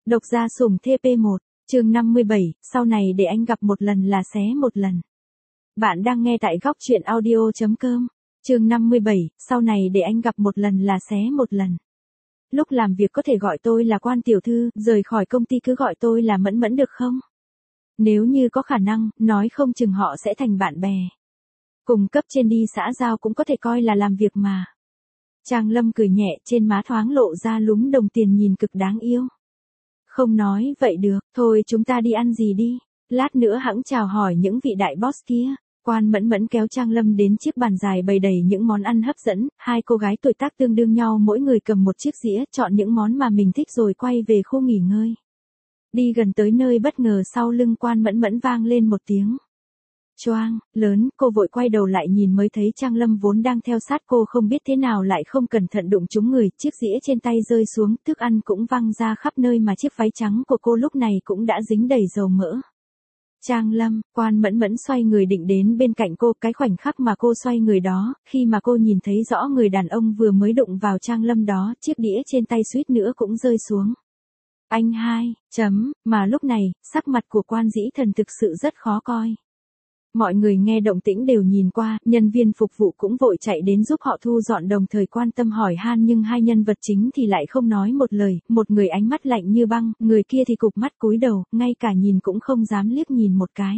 Độc gia sủng TP1, chương 57, sau này để anh gặp một lần là xé một lần. Bạn đang nghe tại góc truyện audio.com, chương 57, sau này để anh gặp một lần là xé một lần. Lúc làm việc có thể gọi tôi là Quan tiểu thư, rời khỏi công ty cứ gọi tôi là Mẫn Mẫn được không? Nếu như có khả năng, nói không chừng họ sẽ thành bạn bè. Cùng cấp trên đi xã giao cũng có thể coi là làm việc mà. Trang Lâm cười nhẹ, trên má thoáng lộ ra lúm đồng tiền nhìn cực đáng yêu. Không nói vậy được, thôi chúng ta đi ăn gì đi, lát nữa hẵng chào hỏi những vị đại boss kia. Quan Mẫn Mẫn kéo Trang Lâm đến chiếc bàn dài bày đầy những món ăn hấp dẫn, hai cô gái tuổi tác tương đương nhau mỗi người cầm một chiếc dĩa, chọn những món mà mình thích rồi quay về khu nghỉ ngơi. Đi gần tới nơi bất ngờ sau lưng Quan Mẫn Mẫn vang lên một tiếng choang lớn, cô vội quay đầu lại nhìn mới thấy Trang Lâm vốn đang theo sát cô không biết thế nào lại không cẩn thận đụng trúng người, chiếc dĩa trên tay rơi xuống, thức ăn cũng văng ra khắp nơi mà chiếc váy trắng của cô lúc này cũng đã dính đầy dầu mỡ. Trang Lâm, Quan Mẫn Mẫn xoay người định đến bên cạnh cô, cái khoảnh khắc mà cô xoay người đó, khi mà cô nhìn thấy rõ người đàn ông vừa mới đụng vào Trang Lâm đó, chiếc đĩa trên tay suýt nữa cũng rơi xuống. Anh hai, mà lúc này, sắc mặt của Quan Dĩ Thần thực sự rất khó coi. Mọi người nghe động tĩnh đều nhìn qua, nhân viên phục vụ cũng vội chạy đến giúp họ thu dọn đồng thời quan tâm hỏi han nhưng hai nhân vật chính thì lại không nói một lời, một người ánh mắt lạnh như băng, người kia thì cụp mắt cúi đầu, ngay cả nhìn cũng không dám liếc nhìn một cái.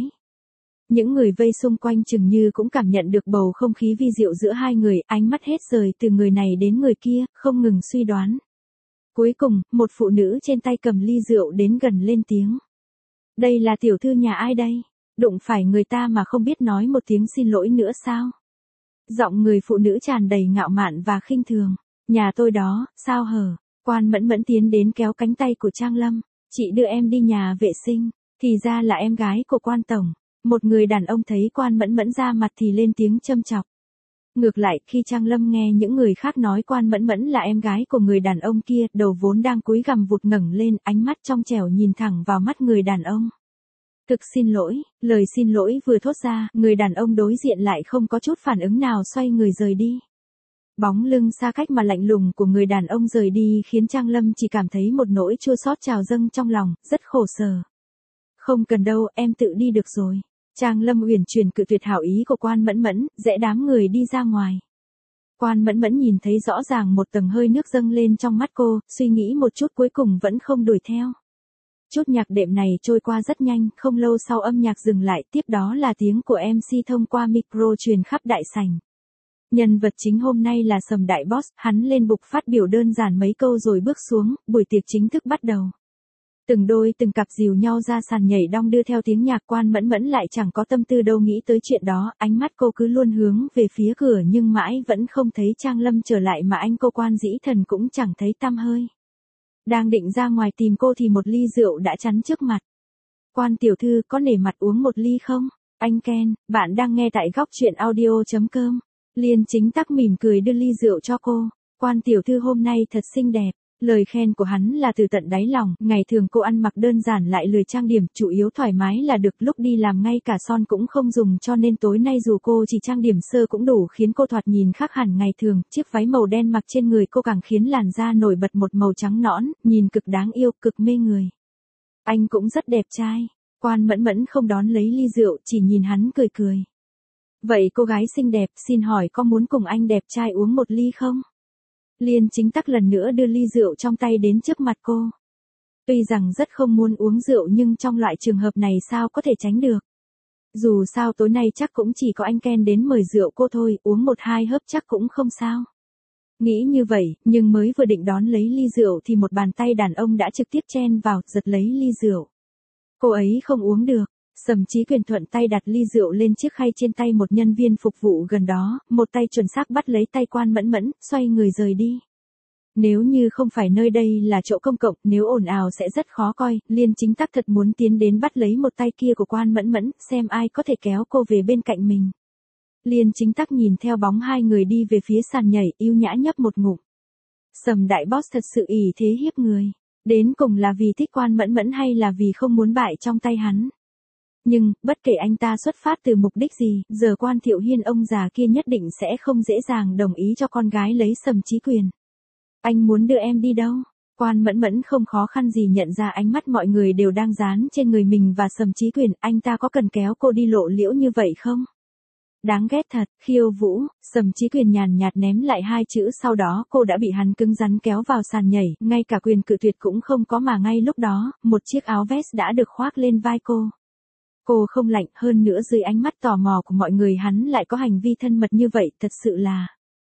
Những người vây xung quanh chừng như cũng cảm nhận được bầu không khí vi diệu giữa hai người, ánh mắt hết rời từ người này đến người kia, không ngừng suy đoán. Cuối cùng, một phụ nữ trên tay cầm ly rượu đến gần lên tiếng. Đây là tiểu thư nhà ai đây? Đụng phải người ta mà không biết nói một tiếng xin lỗi nữa sao? Giọng người phụ nữ tràn đầy ngạo mạn và khinh thường. Nhà tôi đó, sao hở? Quan Mẫn Mẫn tiến đến kéo cánh tay của Trang Lâm. Chị đưa em đi nhà vệ sinh. Thì ra là em gái của Quan tổng. Một người đàn ông thấy Quan Mẫn Mẫn ra mặt thì lên tiếng châm chọc. Ngược lại, khi Trang Lâm nghe những người khác nói Quan Mẫn Mẫn là em gái của người đàn ông kia, đầu vốn đang cúi gằm vụt ngẩng lên, ánh mắt trong trẻo nhìn thẳng vào mắt người đàn ông. Thực xin lỗi, lời xin lỗi vừa thốt ra, người đàn ông đối diện lại không có chút phản ứng nào xoay người rời đi. Bóng lưng xa cách mà lạnh lùng của người đàn ông rời đi khiến Trang Lâm chỉ cảm thấy một nỗi chua xót trào dâng trong lòng, rất khổ sở. Không cần đâu, em tự đi được rồi. Trang Lâm uyển chuyển cự tuyệt hảo ý của Quan Mẫn Mẫn, rẽ đám người đi ra ngoài. Quan Mẫn Mẫn nhìn thấy rõ ràng một tầng hơi nước dâng lên trong mắt cô, suy nghĩ một chút cuối cùng vẫn không đuổi theo. Chút nhạc đệm này trôi qua rất nhanh, không lâu sau âm nhạc dừng lại, tiếp đó là tiếng của MC thông qua micro truyền khắp đại sảnh. Nhân vật chính hôm nay là Sầm Đại Boss, hắn lên bục phát biểu đơn giản mấy câu rồi bước xuống, buổi tiệc chính thức bắt đầu. Từng đôi từng cặp dìu nhau ra sàn nhảy đong đưa theo tiếng nhạc. Quan Mẫn Mẫn lại chẳng có tâm tư đâu nghĩ tới chuyện đó, ánh mắt cô cứ luôn hướng về phía cửa nhưng mãi vẫn không thấy Trang Lâm trở lại mà anh cô Quan Dĩ Thần cũng chẳng thấy tăm hơi. Đang định ra ngoài tìm cô thì một ly rượu đã chắn trước mặt. Quan tiểu thư có nể mặt uống một ly không? Anh Ken, bạn đang nghe tại góc truyện audio.com. Liên Chính Tắc mỉm cười đưa ly rượu cho cô. Quan tiểu thư hôm nay thật xinh đẹp. Lời khen của hắn là từ tận đáy lòng, ngày thường cô ăn mặc đơn giản lại lười trang điểm, chủ yếu thoải mái là được, lúc đi làm ngay cả son cũng không dùng cho nên tối nay dù cô chỉ trang điểm sơ cũng đủ khiến cô thoạt nhìn khác hẳn ngày thường, chiếc váy màu đen mặc trên người cô càng khiến làn da nổi bật một màu trắng nõn, nhìn cực đáng yêu, cực mê người. Anh cũng rất đẹp trai. Quan Mẫn Mẫn không đón lấy ly rượu, chỉ nhìn hắn cười cười. Vậy cô gái xinh đẹp, xin hỏi có muốn cùng anh đẹp trai uống một ly không? Liên Chính Tắc lần nữa đưa ly rượu trong tay đến trước mặt cô. Tuy rằng rất không muốn uống rượu nhưng trong loại trường hợp này sao có thể tránh được. Dù sao tối nay chắc cũng chỉ có anh Ken đến mời rượu cô thôi, uống một hai hớp chắc cũng không sao. Nghĩ như vậy, nhưng mới vừa định đón lấy ly rượu thì một bàn tay đàn ông đã trực tiếp chen vào, giật lấy ly rượu. Cô ấy không uống được. Sầm Chí Quyền thuận tay đặt ly rượu lên chiếc khay trên tay một nhân viên phục vụ gần đó, một tay chuẩn xác bắt lấy tay Quan Mẫn Mẫn, xoay người rời đi. Nếu như không phải nơi đây là chỗ công cộng, nếu ồn ào sẽ rất khó coi, Liên Chính Tắc thật muốn tiến đến bắt lấy một tay kia của Quan Mẫn Mẫn, xem ai có thể kéo cô về bên cạnh mình. Liên Chính Tắc nhìn theo bóng hai người đi về phía sàn nhảy, yêu nhã nhấp một ngụm. Sầm Đại Boss thật sự ỷ thế hiếp người. Đến cùng là vì thích Quan Mẫn Mẫn hay là vì không muốn bại trong tay hắn. Nhưng, bất kể anh ta xuất phát từ mục đích gì, giờ Quan Thiệu Hiên ông già kia nhất định sẽ không dễ dàng đồng ý cho con gái lấy Sầm Chí Quyền. Anh muốn đưa em đi đâu? Quan Mẫn Mẫn không khó khăn gì nhận ra ánh mắt mọi người đều đang dán trên người mình và Sầm Chí Quyền, anh ta có cần kéo cô đi lộ liễu như vậy không? Đáng ghét thật, khiêu vũ, Sầm Chí Quyền nhàn nhạt ném lại hai chữ, sau đó cô đã bị hắn cứng rắn kéo vào sàn nhảy, ngay cả quyền cự tuyệt cũng không có mà ngay lúc đó, một chiếc áo vest đã được khoác lên vai cô. Cô không lạnh, hơn nữa dưới ánh mắt tò mò của mọi người hắn lại có hành vi thân mật như vậy, thật sự là...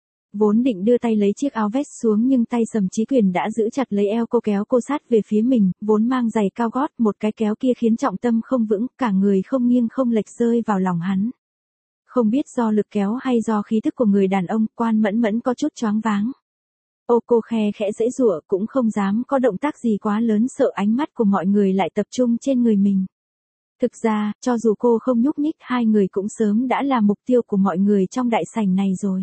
Vốn định đưa tay lấy chiếc áo vest xuống nhưng tay Sầm Chí Quyền đã giữ chặt lấy eo cô kéo cô sát về phía mình, vốn mang giày cao gót, một cái kéo kia khiến trọng tâm không vững, cả người không nghiêng không lệch rơi vào lòng hắn. Không biết do lực kéo hay do khí thức của người đàn ông, Quan Mẫn Mẫn có chút choáng váng. Cô khe khẽ giãy giụa cũng không dám có động tác gì quá lớn, sợ ánh mắt của mọi người lại tập trung trên người mình. Thực ra, cho dù cô không nhúc nhích, hai người cũng sớm đã là mục tiêu của mọi người trong đại sảnh này rồi.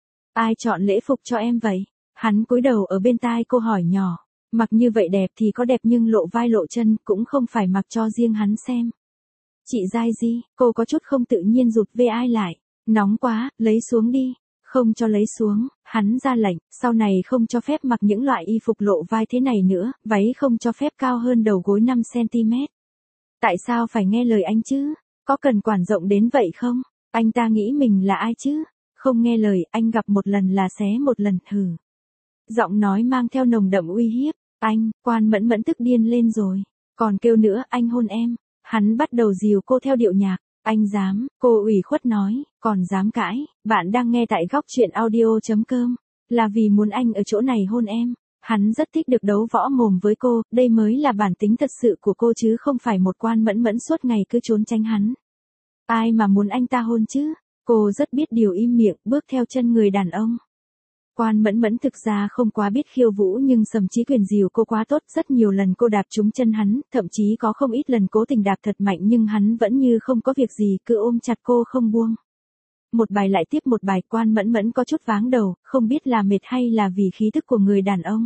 Ai chọn lễ phục cho em vậy? Hắn cúi đầu ở bên tai cô hỏi nhỏ. Mặc như vậy đẹp thì có đẹp nhưng lộ vai lộ chân, cũng không phải mặc cho riêng hắn xem. Chị Giai Di, cô có chút không tự nhiên rụt về ai lại. Nóng quá, lấy xuống đi. Không cho lấy xuống, hắn ra lệnh, sau này không cho phép mặc những loại y phục lộ vai thế này nữa, váy không cho phép cao hơn đầu gối 5cm. Tại sao phải nghe lời anh chứ? Có cần quản rộng đến vậy không? Anh ta nghĩ mình là ai chứ? Không nghe lời, anh gặp một lần là xé một lần, thử. Giọng nói mang theo nồng đậm uy hiếp. Anh, Quan Mẫn Mẫn tức điên lên rồi. Còn kêu nữa, anh hôn em. Hắn bắt đầu dìu cô theo điệu nhạc. Anh dám, cô ủy khuất nói, còn dám cãi. Bạn đang nghe tại góc truyện audio.com. Là vì muốn anh ở chỗ này hôn em. Hắn rất thích được đấu võ mồm với cô, đây mới là bản tính thật sự của cô chứ không phải một Quan Mẫn Mẫn suốt ngày cứ trốn tránh hắn. Ai mà muốn anh ta hôn chứ? Cô rất biết điều, im miệng, bước theo chân người đàn ông. Quan Mẫn Mẫn thực ra không quá biết khiêu vũ nhưng Sầm Chí Quyền dìu cô quá tốt, rất nhiều lần cô đạp trúng chân hắn, thậm chí có không ít lần cố tình đạp thật mạnh nhưng hắn vẫn như không có việc gì, cứ ôm chặt cô không buông. Một bài lại tiếp một bài, Quan Mẫn Mẫn có chút váng đầu, không biết là mệt hay là vì khí thức của người đàn ông.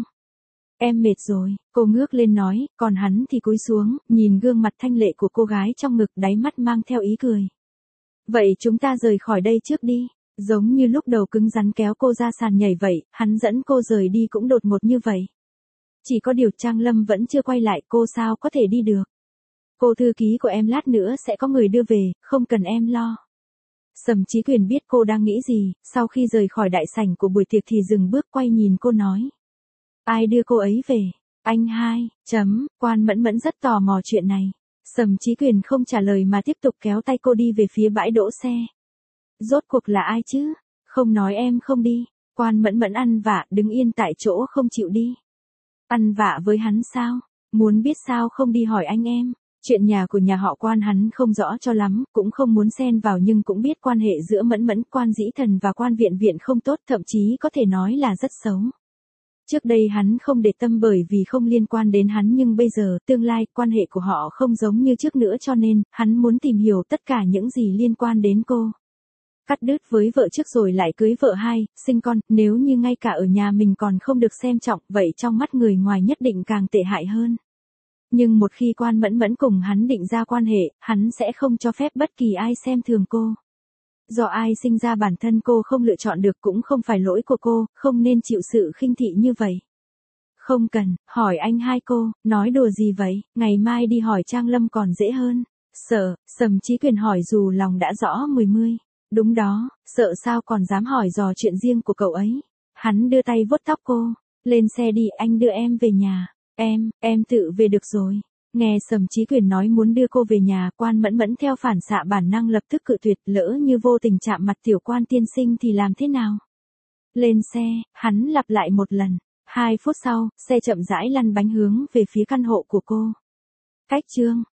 Em mệt rồi, cô ngước lên nói, còn hắn thì cúi xuống, nhìn gương mặt thanh lệ của cô gái trong ngực, đáy mắt mang theo ý cười. Vậy chúng ta rời khỏi đây trước đi. Giống như lúc đầu cứng rắn kéo cô ra sàn nhảy vậy, hắn dẫn cô rời đi cũng đột ngột như vậy. Chỉ có điều Trang Lâm vẫn chưa quay lại, cô sao có thể đi được. Cô thư ký của em lát nữa sẽ có người đưa về, không cần em lo. Sầm Chí Quyền biết cô đang nghĩ gì, sau khi rời khỏi đại sảnh của buổi tiệc thì dừng bước quay nhìn cô nói. Ai đưa cô ấy về? Anh hai, Quan Mẫn Mẫn rất tò mò chuyện này. Sầm Chí Quyền không trả lời mà tiếp tục kéo tay cô đi về phía bãi đỗ xe. Rốt cuộc là ai chứ? Không nói em không đi. Quan Mẫn Mẫn ăn vạ, đứng yên tại chỗ không chịu đi. Ăn vạ với hắn sao? Muốn biết sao không đi hỏi anh em. Chuyện nhà của nhà họ Quan hắn không rõ cho lắm, cũng không muốn xen vào nhưng cũng biết quan hệ giữa Mẫn Mẫn, Quan Dĩ Thần và Quan Viện Viện không tốt, thậm chí có thể nói là rất xấu. Trước đây hắn không để tâm bởi vì không liên quan đến hắn nhưng bây giờ, tương lai, quan hệ của họ không giống như trước nữa cho nên, hắn muốn tìm hiểu tất cả những gì liên quan đến cô. Cắt đứt với vợ trước rồi lại cưới vợ hai, sinh con, nếu như ngay cả ở nhà mình còn không được xem trọng, vậy trong mắt người ngoài nhất định càng tệ hại hơn. Nhưng một khi Quan Mẫn Mẫn cùng hắn định ra quan hệ, hắn sẽ không cho phép bất kỳ ai xem thường cô. Do ai sinh ra bản thân cô không lựa chọn được cũng không phải lỗi của cô, không nên chịu sự khinh thị như vậy. Không cần, hỏi anh hai cô, nói đùa gì vậy, ngày mai đi hỏi Trang Lâm còn dễ hơn. Sợ, Sầm Chí Quyền hỏi dù lòng đã rõ mười mươi. Đúng đó, sợ sao còn dám hỏi dò chuyện riêng của cậu ấy. Hắn đưa tay vuốt tóc cô, lên xe đi, anh đưa em về nhà. Em tự về được rồi. Nghe Sầm Chí Quyền nói muốn đưa cô về nhà, Quan Mẫn Mẫn theo phản xạ bản năng lập tức cự tuyệt, lỡ như vô tình chạm mặt tiểu Quan tiên sinh thì làm thế nào? Lên xe, hắn lặp lại một lần. 2 phút sau, xe chậm rãi lăn bánh hướng về phía căn hộ của cô. Cách chương